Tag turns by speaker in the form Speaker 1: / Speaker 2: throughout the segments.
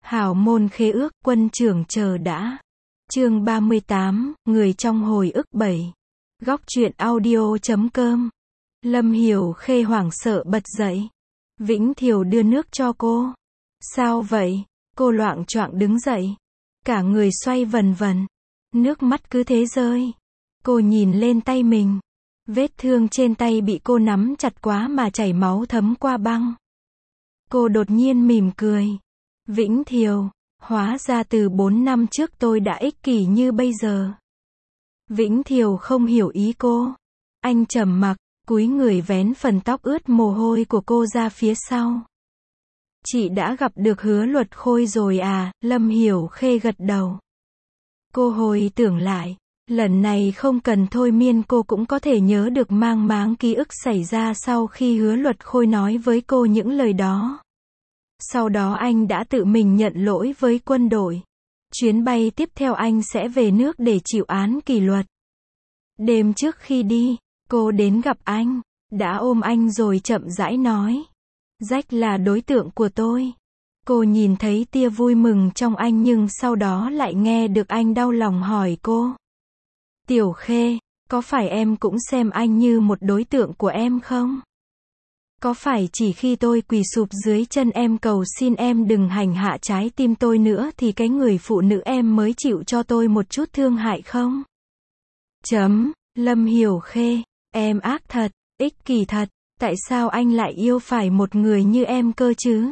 Speaker 1: Hảo môn khế ước, quân trưởng chờ đã. Chương 38, người trong hồi ức 7. Góc truyện audio.com. Lâm Hiểu Khê hoảng sợ bật dậy. Vĩnh Thiều đưa nước cho cô. Sao vậy? Cô loạng choạng đứng dậy. Cả người xoay vần vần. Nước mắt cứ thế rơi. Cô nhìn lên tay mình. Vết thương trên tay bị cô nắm chặt quá mà chảy máu thấm qua băng. Cô đột nhiên mỉm cười. Vĩnh Thiều, hóa ra từ 4 năm trước tôi đã ích kỷ như bây giờ. Vĩnh Thiều không hiểu ý cô. Anh trầm mặc, cúi người vén phần tóc ướt mồ hôi của cô ra phía sau. Chị đã gặp được Hứa Luật Khôi rồi à? Lâm Hiểu Khê gật đầu. Cô hồi tưởng lại, lần này không cần thôi miên cô cũng có thể nhớ được mang máng ký ức xảy ra sau khi Hứa Luật Khôi nói với cô những lời đó. Sau đó anh đã tự mình nhận lỗi với quân đội. Chuyến bay tiếp theo anh sẽ về nước để chịu án kỷ luật. Đêm trước khi đi, cô đến gặp anh, đã ôm anh rồi chậm rãi nói. Jack là đối tượng của tôi. Cô nhìn thấy tia vui mừng trong anh nhưng sau đó lại nghe được anh đau lòng hỏi cô. Tiểu Khê, có phải em cũng xem anh như một đối tượng của em không? Có phải chỉ khi tôi quỳ sụp dưới chân em cầu xin em đừng hành hạ trái tim tôi nữa thì cái người phụ nữ em mới chịu cho tôi một chút thương hại không? Lâm Hiểu Khê, em ác thật, ích kỷ thật, tại sao anh lại yêu phải một người như em cơ chứ?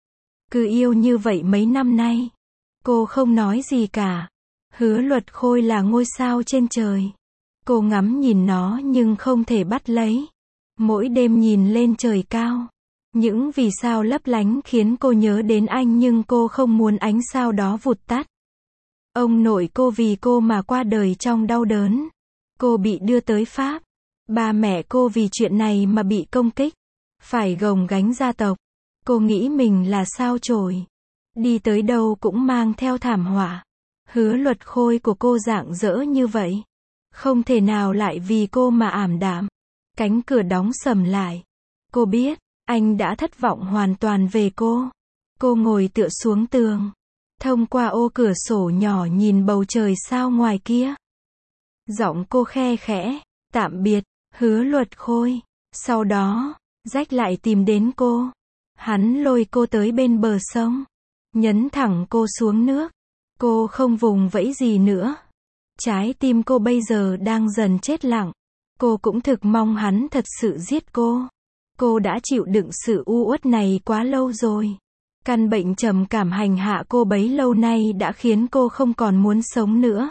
Speaker 1: Cứ yêu như vậy mấy năm nay. Cô không nói gì cả. Hứa Luật Khôi là ngôi sao trên trời. Cô ngắm nhìn nó nhưng không thể bắt lấy. Mỗi đêm nhìn lên trời cao, những vì sao lấp lánh khiến cô nhớ đến anh nhưng cô không muốn ánh sao đó vụt tắt. Ông nội cô vì cô mà qua đời trong đau đớn. Cô bị đưa tới Pháp. Ba mẹ cô vì chuyện này mà bị công kích. Phải gồng gánh gia tộc. Cô nghĩ mình là sao chổi. Đi tới đâu cũng mang theo thảm họa. Hứa Luật Khôi của cô rạng rỡ như vậy. Không thể nào lại vì cô mà ảm đạm. Cánh cửa đóng sầm lại. Cô biết, anh đã thất vọng hoàn toàn về cô. Cô ngồi tựa xuống tường. Thông qua ô cửa sổ nhỏ nhìn bầu trời sao ngoài kia. Giọng cô khe khẽ, tạm biệt, Hứa Luật Khôi. Sau đó, Jack lại tìm đến cô. Hắn lôi cô tới bên bờ sông. Nhấn thẳng cô xuống nước. Cô không vùng vẫy gì nữa. Trái tim cô bây giờ đang dần chết lặng. Cô cũng thực mong hắn thật sự giết cô. Cô đã chịu đựng sự u uất này quá lâu rồi. Căn bệnh trầm cảm hành hạ cô bấy lâu nay đã khiến cô không còn muốn sống nữa.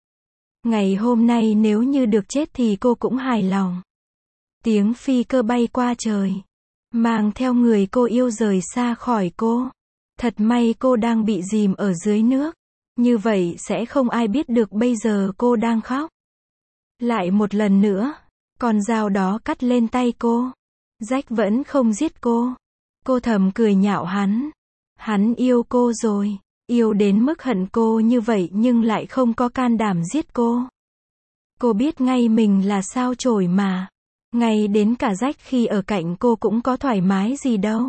Speaker 1: Ngày hôm nay nếu như được chết thì cô cũng hài lòng. Tiếng phi cơ bay qua trời. Mang theo người cô yêu rời xa khỏi cô. Thật may cô đang bị dìm ở dưới nước. Như vậy sẽ không ai biết được bây giờ cô đang khóc. Lại một lần nữa, con dao đó cắt lên tay cô. Jack vẫn không giết cô. Cô thầm cười nhạo hắn. Hắn yêu cô rồi. Yêu đến mức hận cô như vậy nhưng lại không có can đảm giết cô. Cô biết ngay mình là sao chổi mà. Ngay đến cả Jack khi ở cạnh cô cũng có thoải mái gì đâu.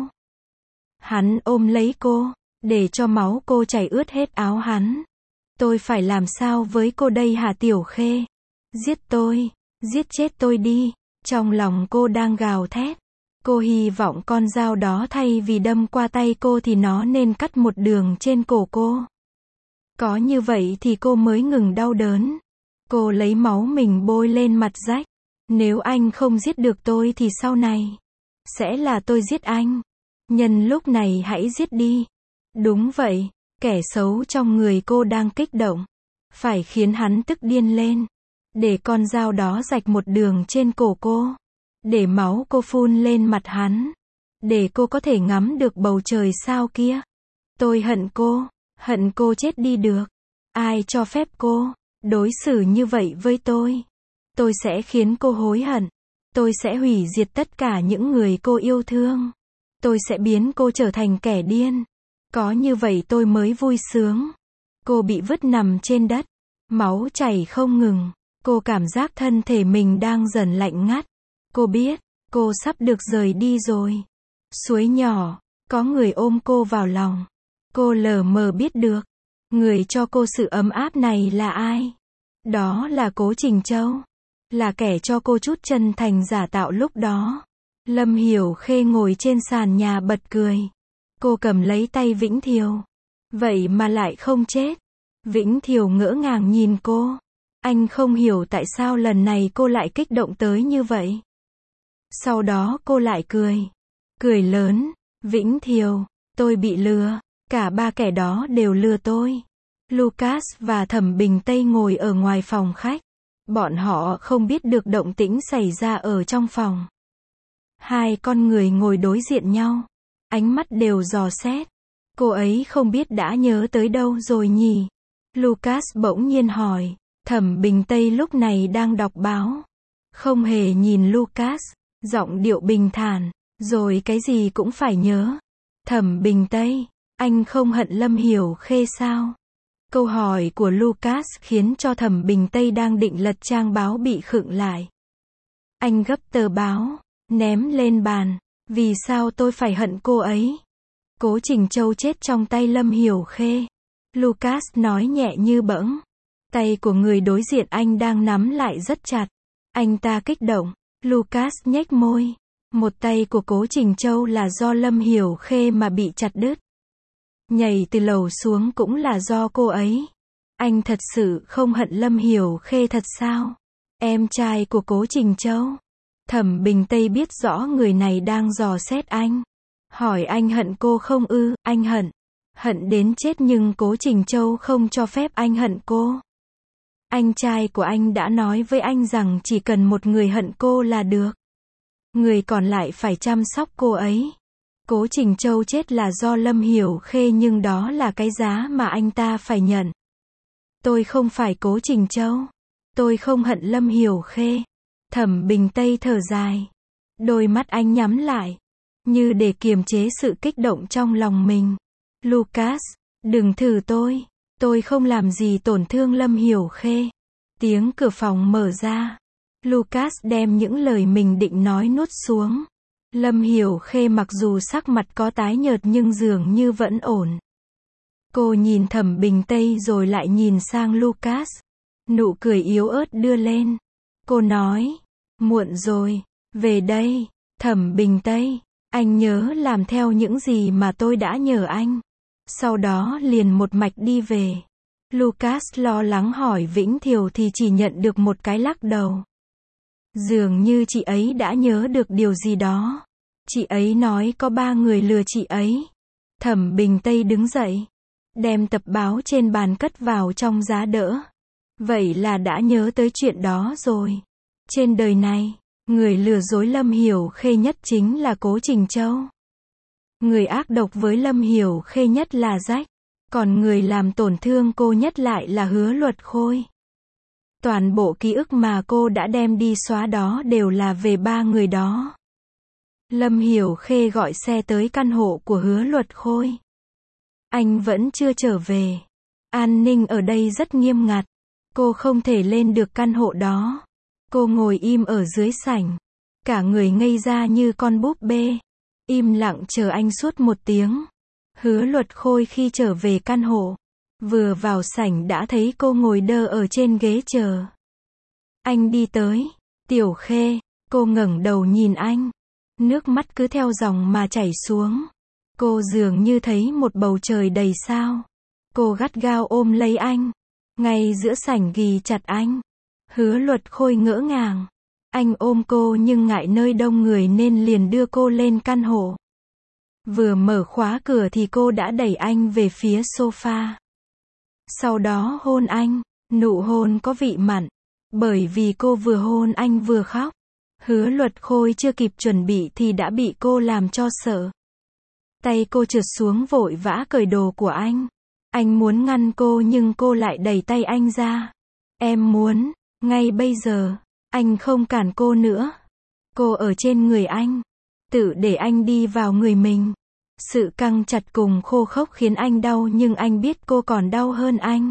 Speaker 1: Hắn ôm lấy cô, để cho máu cô chảy ướt hết áo hắn. Tôi phải làm sao với cô đây hả Tiểu Khê? Giết tôi, giết chết tôi đi. Trong lòng cô đang gào thét. Cô hy vọng con dao đó thay vì đâm qua tay cô thì nó nên cắt một đường trên cổ cô. Có như vậy thì cô mới ngừng đau đớn. Cô lấy máu mình bôi lên mặt Jack. Nếu anh không giết được tôi thì sau này sẽ là tôi giết anh. Nhân lúc này hãy giết đi. Đúng vậy, kẻ xấu trong người cô đang kích động. Phải khiến hắn tức điên lên. Để con dao đó rạch một đường trên cổ cô. Để máu cô phun lên mặt hắn. Để cô có thể ngắm được bầu trời sao kia. Tôi hận cô chết đi được. Ai cho phép cô đối xử như vậy với tôi? Tôi sẽ khiến cô hối hận. Tôi sẽ hủy diệt tất cả những người cô yêu thương. Tôi sẽ biến cô trở thành kẻ điên. Có như vậy tôi mới vui sướng. Cô bị vứt nằm trên đất. Máu chảy không ngừng. Cô cảm giác thân thể mình đang dần lạnh ngắt. Cô biết, cô sắp được rời đi rồi. Suối nhỏ, có người ôm cô vào lòng. Cô lờ mờ biết được. Người cho cô sự ấm áp này là ai? Đó là Cố Trình Châu. Là kẻ cho cô chút chân thành giả tạo lúc đó. Lâm Hiểu Khê ngồi trên sàn nhà bật cười. Cô cầm lấy tay Vĩnh Thiều. Vậy mà lại không chết. Vĩnh Thiều ngỡ ngàng nhìn cô. Anh không hiểu tại sao lần này cô lại kích động tới như vậy. Sau đó cô lại cười. Cười lớn. Vĩnh Thiều, tôi bị lừa. Cả ba kẻ đó đều lừa tôi. Lucas và Thẩm Bình Tây ngồi ở ngoài phòng khách. Bọn họ không biết được động tĩnh xảy ra ở trong phòng. Hai con người ngồi đối diện nhau. Ánh mắt đều dò xét. Cô ấy không biết đã nhớ tới đâu rồi nhỉ? Lucas bỗng nhiên hỏi. Thẩm Bình Tây lúc này đang đọc báo. Không hề nhìn Lucas. Giọng điệu bình thản. Rồi cái gì cũng phải nhớ. Thẩm Bình Tây, anh không hận Lâm Hiểu Khê sao? Câu hỏi của Lucas khiến cho Thẩm Bình Tây đang định lật trang báo bị khựng lại. Anh gấp tờ báo, ném lên bàn. Vì sao tôi phải hận cô ấy? Cố Trình Châu chết trong tay Lâm Hiểu Khê. Lucas nói nhẹ như bẫng. Tay của người đối diện anh đang nắm lại rất chặt. Anh ta kích động. Lucas nhếch môi. Một tay của Cố Trình Châu là do Lâm Hiểu Khê mà bị chặt đứt. Nhảy từ lầu xuống cũng là do cô ấy. Anh thật sự không hận Lâm Hiểu Khê thật sao? Em trai của Cố Trình Châu. Thẩm Bình Tây biết rõ người này đang dò xét anh. Hỏi anh hận cô không ư? Anh hận. Hận đến chết nhưng Cố Trình Châu không cho phép anh hận cô. Anh trai của anh đã nói với anh rằng chỉ cần một người hận cô là được. Người còn lại phải chăm sóc cô ấy. Cố Trình Châu chết là do Lâm Hiểu Khê nhưng đó là cái giá mà anh ta phải nhận. Tôi không phải Cố Trình Châu. Tôi không hận Lâm Hiểu Khê. Thẩm Bình Tây thở dài. Đôi mắt anh nhắm lại. Như để kiềm chế sự kích động trong lòng mình. Lucas, đừng thử tôi. Tôi không làm gì tổn thương Lâm Hiểu Khê. Tiếng cửa phòng mở ra. Lucas đem những lời mình định nói nuốt xuống. Lâm Hiểu Khê mặc dù sắc mặt có tái nhợt nhưng dường như vẫn ổn. Cô nhìn Thẩm Bình Tây rồi lại nhìn sang Lucas. Nụ cười yếu ớt đưa lên. Cô nói, muộn rồi, về đây. Thẩm Bình Tây, anh nhớ làm theo những gì mà tôi đã nhờ anh. Sau đó liền một mạch đi về. Lucas lo lắng hỏi Vĩnh Thiều thì chỉ nhận được một cái lắc đầu. Dường như chị ấy đã nhớ được điều gì đó. Chị ấy nói có 3 người lừa chị ấy. Thẩm Bình Tây đứng dậy. Đem tập báo trên bàn cất vào trong giá đỡ. Vậy là đã nhớ tới chuyện đó rồi. Trên đời này, người lừa dối Lâm Hiểu Khê nhất chính là Cố Trình Châu. Người ác độc với Lâm Hiểu Khê nhất là Jack. Còn người làm tổn thương cô nhất lại là Hứa Luật Khôi. Toàn bộ ký ức mà cô đã đem đi xóa đó đều là về 3 người đó. Lâm Hiểu Khê gọi xe tới căn hộ của Hứa Luật Khôi. Anh vẫn chưa trở về. An ninh ở đây rất nghiêm ngặt. Cô không thể lên được căn hộ đó. Cô ngồi im ở dưới sảnh. Cả người ngây ra như con búp bê. Im lặng chờ anh suốt 1 tiếng. Hứa Luật Khôi khi trở về căn hộ. Vừa vào sảnh đã thấy cô ngồi đơ ở trên ghế chờ. Anh đi tới. Tiểu Khê. Cô ngẩng đầu nhìn anh. Nước mắt cứ theo dòng mà chảy xuống. Cô dường như thấy một bầu trời đầy sao. Cô gắt gao ôm lấy anh. Ngay giữa sảnh ghì chặt anh. Hứa Luật Khôi ngỡ ngàng. Anh ôm cô nhưng ngại nơi đông người nên liền đưa cô lên căn hộ. Vừa mở khóa cửa thì cô đã đẩy anh về phía sofa. Sau đó hôn anh. Nụ hôn có vị mặn. Bởi vì cô vừa hôn anh vừa khóc. Hứa Luật Khôi chưa kịp chuẩn bị thì đã bị cô làm cho sợ. Tay cô trượt xuống vội vã cởi đồ của anh. Anh muốn ngăn cô nhưng cô lại đẩy tay anh ra. Em muốn, ngay bây giờ, anh không cản cô nữa. Cô ở trên người anh. Tự để anh đi vào người mình. Sự căng chặt cùng khô khốc khiến anh đau nhưng anh biết cô còn đau hơn anh.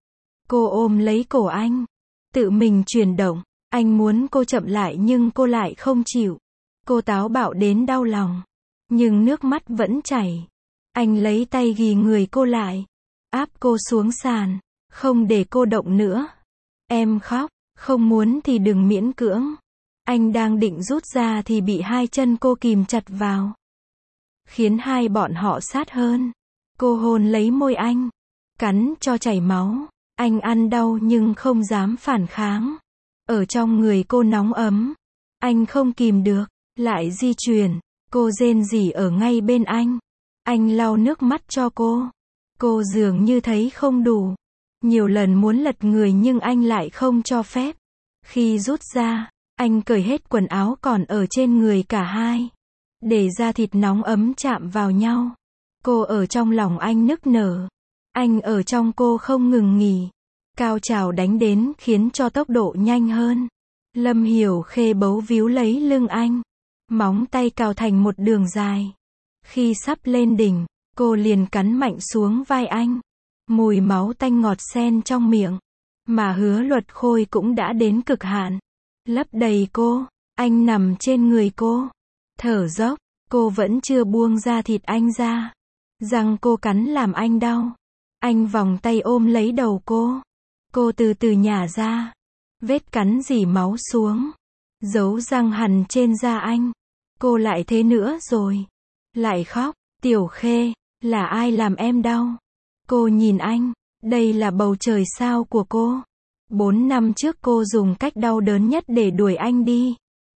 Speaker 1: Cô ôm lấy cổ anh. Tự mình chuyển động. Anh muốn cô chậm lại nhưng cô lại không chịu. Cô táo bạo đến đau lòng. Nhưng nước mắt vẫn chảy. Anh lấy tay ghì người cô lại, áp cô xuống sàn, không để cô động nữa. Em khóc, không muốn thì đừng miễn cưỡng. Anh đang định rút ra thì bị hai chân cô kìm chặt vào, khiến hai bọn họ sát hơn. Cô hôn lấy môi anh, cắn cho chảy máu. Anh ăn đau nhưng không dám phản kháng. Ở trong người cô nóng ấm, anh không kìm được, lại di chuyển. Cô rên rỉ ở ngay bên anh. Anh lau nước mắt cho cô. Cô dường như thấy không đủ. Nhiều lần muốn lật người nhưng anh lại không cho phép. Khi rút ra, anh cởi hết quần áo còn ở trên người cả hai, để da thịt nóng ấm chạm vào nhau. Cô ở trong lòng anh nức nở. Anh ở trong cô không ngừng nghỉ. Cao trào đánh đến khiến cho tốc độ nhanh hơn. Lâm Hiểu Khê bấu víu lấy lưng anh. Móng tay cào thành một đường dài. Khi sắp lên đỉnh, cô liền cắn mạnh xuống vai anh. Mùi máu tanh ngọt xen trong miệng. Mà Hứa Luật Khôi cũng đã đến cực hạn. Lấp đầy cô, anh nằm trên người cô. Thở dốc, cô vẫn chưa buông ra thịt anh ra. Răng cô cắn làm anh đau. Anh vòng tay ôm lấy đầu cô. Cô từ từ nhả ra. Vết cắn rỉ máu xuống. Dấu răng hằn trên da anh. Cô lại thế nữa rồi. Lại khóc. Tiểu Khê, là ai làm em đau? Cô nhìn anh. Đây là bầu trời sao của cô. 4 năm trước cô dùng cách đau đớn nhất để đuổi anh đi.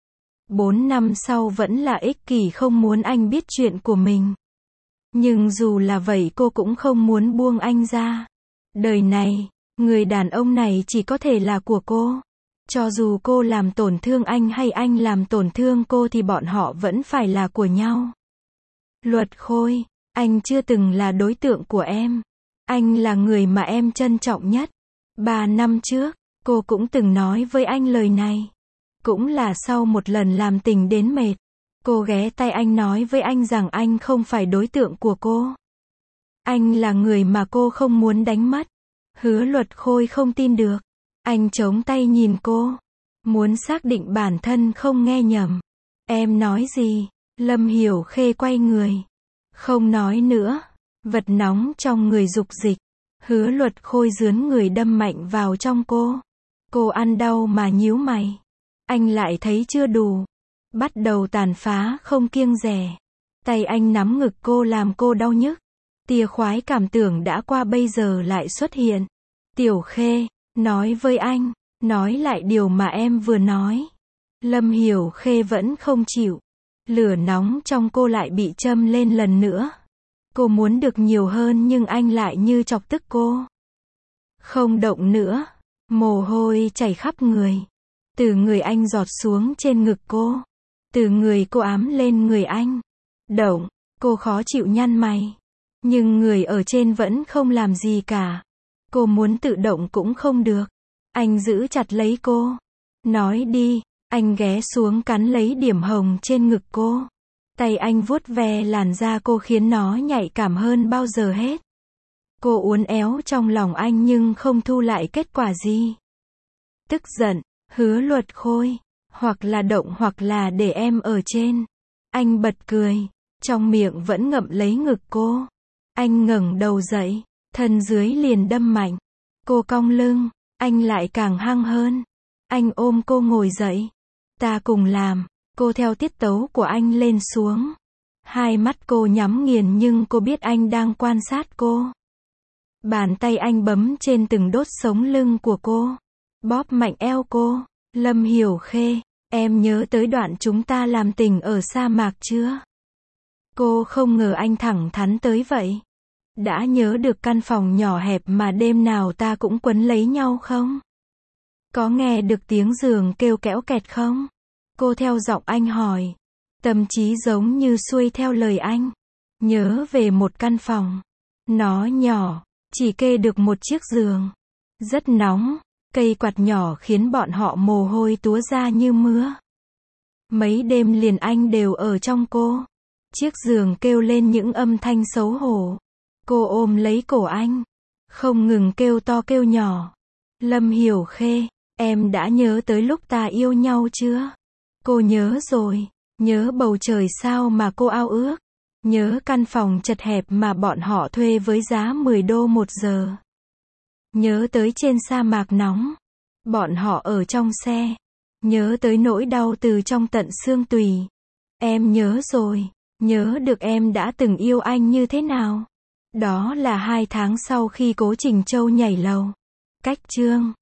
Speaker 1: 4 năm sau vẫn là ích kỷ không muốn anh biết chuyện của mình. Nhưng dù là vậy cô cũng không muốn buông anh ra. Đời này, người đàn ông này chỉ có thể là của cô. Cho dù cô làm tổn thương anh hay anh làm tổn thương cô thì bọn họ vẫn phải là của nhau. Luật Khôi, anh chưa từng là đối tượng của em. Anh là người mà em trân trọng nhất. 3 năm trước, cô cũng từng nói với anh lời này. Cũng là sau một lần làm tình đến mệt. Cô ghé tai anh nói với anh rằng anh không phải đối tượng của cô. Anh là người mà cô không muốn đánh mất. Hứa Luật Khôi không tin được. Anh chống tay nhìn cô. Muốn xác định bản thân không nghe nhầm. Em nói gì? Lâm Hiểu Khê quay người. Không nói nữa. Vật nóng trong người dục dịch. Hứa Luật Khôi rướn người đâm mạnh vào trong cô. Cô ăn đau mà nhíu mày. Anh lại thấy chưa đủ. Bắt đầu tàn phá không kiêng dè. Tay anh nắm ngực cô làm cô đau nhức. Tia khoái cảm tưởng đã qua bây giờ lại xuất hiện. Tiểu Khê, nói với anh, nói lại điều mà em vừa nói. Lâm Hiểu Khê vẫn không chịu. Lửa nóng trong cô lại bị châm lên lần nữa. Cô muốn được nhiều hơn nhưng anh lại như chọc tức cô. Không động nữa. Mồ hôi chảy khắp người. Từ người anh giọt xuống trên ngực cô. Từ người cô ám lên người anh. Động, cô khó chịu nhăn mày. Nhưng người ở trên vẫn không làm gì cả. Cô muốn tự động cũng không được. Anh giữ chặt lấy cô. Nói đi, anh ghé xuống cắn lấy điểm hồng trên ngực cô. Tay anh vuốt ve làn da cô khiến nó nhạy cảm hơn bao giờ hết. Cô uốn éo trong lòng anh nhưng không thu lại kết quả gì. Tức giận, Hứa Luật Khôi, hoặc là động hoặc là để em ở trên. Anh bật cười, trong miệng vẫn ngậm lấy ngực cô. Anh ngẩng đầu dậy, thân dưới liền đâm mạnh. Cô cong lưng, anh lại càng hăng hơn. Anh ôm cô ngồi dậy. Ta cùng làm. Cô theo tiết tấu của anh lên xuống. Hai mắt cô nhắm nghiền nhưng cô biết anh đang quan sát cô. Bàn tay anh bấm trên từng đốt sống lưng của cô. Bóp mạnh eo cô. Lâm Hiểu Khê, em nhớ tới đoạn chúng ta làm tình ở sa mạc chưa? Cô không ngờ anh thẳng thắn tới vậy. Đã nhớ được căn phòng nhỏ hẹp mà đêm nào ta cũng quấn lấy nhau không? Có nghe được tiếng giường kêu kéo kẹt không? Cô theo giọng anh hỏi. Tâm trí giống như xuôi theo lời anh. Nhớ về một căn phòng. Nó nhỏ, chỉ kê được một chiếc giường. Rất nóng, cây quạt nhỏ khiến bọn họ mồ hôi túa ra như mưa. Mấy đêm liền anh đều ở trong cô. Chiếc giường kêu lên những âm thanh xấu hổ. Cô ôm lấy cổ anh. Không ngừng kêu to kêu nhỏ. Lâm Hiểu Khê, em đã nhớ tới lúc ta yêu nhau chưa? Cô nhớ rồi. Nhớ bầu trời sao mà cô ao ước. Nhớ căn phòng chật hẹp mà bọn họ thuê với giá 10 đô một giờ. Nhớ tới trên sa mạc nóng. Bọn họ ở trong xe. Nhớ tới nỗi đau từ trong tận xương tủy. Em nhớ rồi. Nhớ được em đã từng yêu anh như thế nào. Đó là 2 tháng sau khi Cố Trình Châu nhảy lầu. Cách chương